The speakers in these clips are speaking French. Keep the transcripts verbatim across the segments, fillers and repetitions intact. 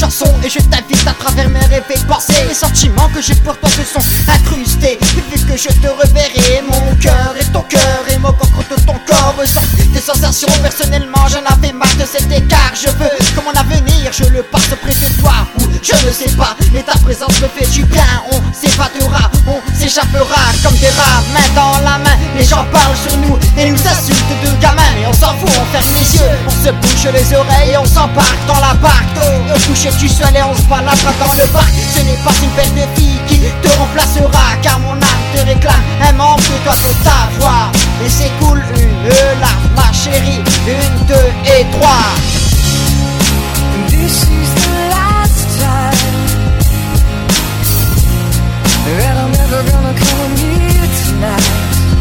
façon. Et je t'invite à travers mes rêves et pensées. Les sentiments que j'ai pour toi se sont incrustés. Et vu que je te reverrai, mon cœur et ton cœur et mon corps contre ton corps ressent des sensations. Personnellement j'en avais marre de cet écart. Je veux que mon avenir je le passe près de toi. Ou je ne sais pas, mais ta présence me fait du bien. On s'évadera, on s'échappera comme des rats, main dans la main. Les gens parlent sur nous et nous insultent de gamins. Mais on s'en fout, on ferme les yeux, on se bouche les oreilles et on s'embarque dans la barque. Au coucher du soleil on se baladera dans le parc. Ce n'est pas une belle de fille qui te remplacera, car mon âme te réclame un membre de toi, de ta voix. Et c'est cool, une larme ma chérie, une, deux et trois. This is the last time that I'm ever gonna come here tonight.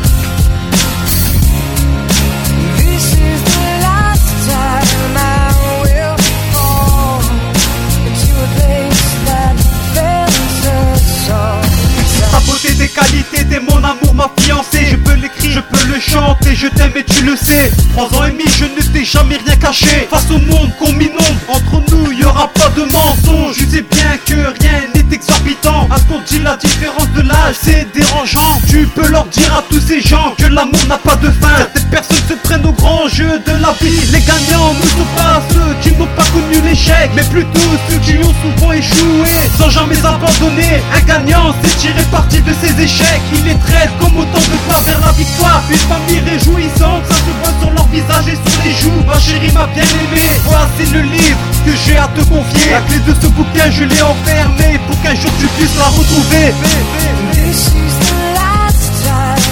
This is the last time I will fall into a place that felt so. Ta beauté, tes qualités, t'es mon amour, ma fiancée. Je peux l'écrire, je peux le chanter, je t'aime et tu le sais. Trois ans et demi, je ne t'ai jamais rien caché. Face au monde qu'on m'inonde, entre nous y aura pas de mensonge. Je sais bien que rien n'est exorbitant. À ce qu'on dit, la différence de l'âge c'est dérangeant. Tu peux leur dire à tous ces gens que l'amour n'a pas de fin. Certaines personnes se prennent au grand jeu de la vie. Les gagnants ne sont pas ceux qui n'ont pas connu l'échec, mais plutôt ceux qui ont souvent échoué sans jamais abandonner. Un gagnant sait tirer parti de ses échecs. Il les traite comme autant de pas vers la victoire. Une famille réjouissante, ça se voit sur leur visage et sur les joues. Ma chérie, ma bien-aimée, voici le livre que j'ai à te confier. La clé de ce bouquin, je l'ai enfermée pour qu'un jour tu puisses la retrouver. This is the last time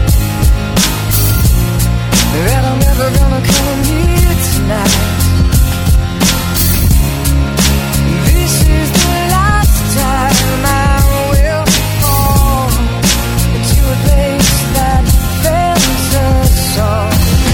that I'm ever gonna come here tonight. This is the last time I will fall into a place that felt so.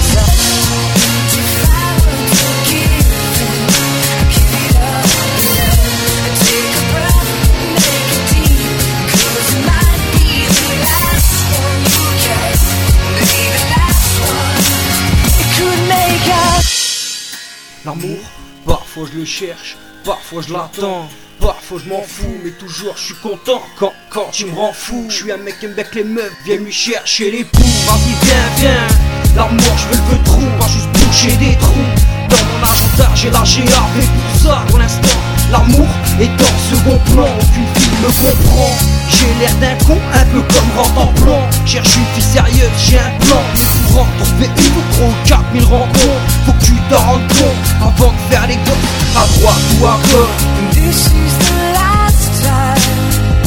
L'amour, parfois je le cherche, parfois je l'attends, parfois je m'en fous, mais toujours je suis content quand, quand tu me rends fou. Je suis un mec qui aime bien que les meufs viennent lui chercher les poux. Vas-y viens, viens, l'amour je veux le feu trou, va juste boucher des trous. Dans mon agenda j'ai la G A V pour ça pour l'instant. L'amour est en second plan, aucune fille me comprend. J'ai l'air d'un con, un peu comme rentre en plan. Cherche une fille sérieuse, j'ai un plan. Mais pour en trouver une, faut trop quatre mille rencontres. Faut que tu t'en rendes compte avant de faire les gosses à droite ou à gauche. This is the last time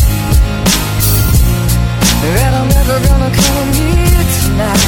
that I'm ever gonna come here tonight.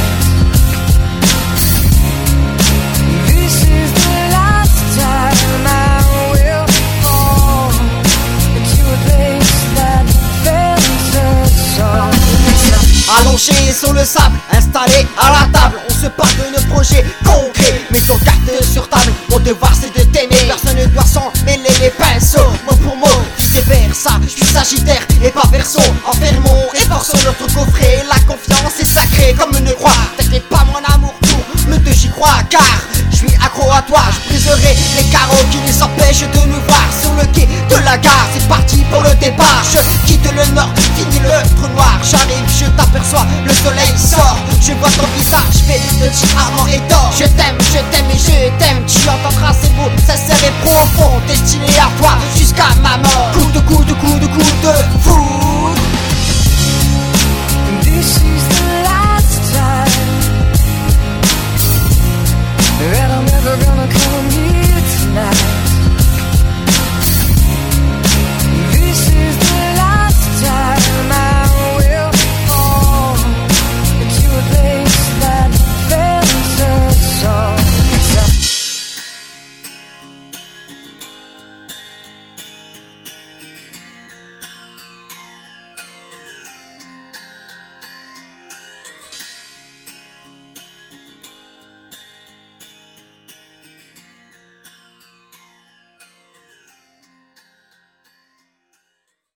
This is the last time I will fall into a place that felt so. Allongé sur le sable, installé à la table, on se parle de nos projets concrets. Mets ton carte sur table, mon devoir c'est de t'aimer. Personne ne doit s'en mêler les pinceaux. Mot pour mot, vice versa, je suis sagittaire et pas verso. Enfermons et forçons notre coffret. La confiance est sacrée comme une croix. T'inquiète pas mon amour, tout le deux j'y crois. Car je suis accro à toi, je briserai les carreaux qui nous empêchent de nous voir sur le quai de la gare. C'est parti pour le départ, je quitte le nord, fini le trou noir. J'arrive, je t'aperçois, le soleil sort. Je vois ton visage fait de diamants et d'or. Je t'aime, je t'aime et je t'aime. Tu entendras ces mots, sincères et profonds, destinés à toi jusqu'à ma mort. Coup de coup de coup de coup de fou.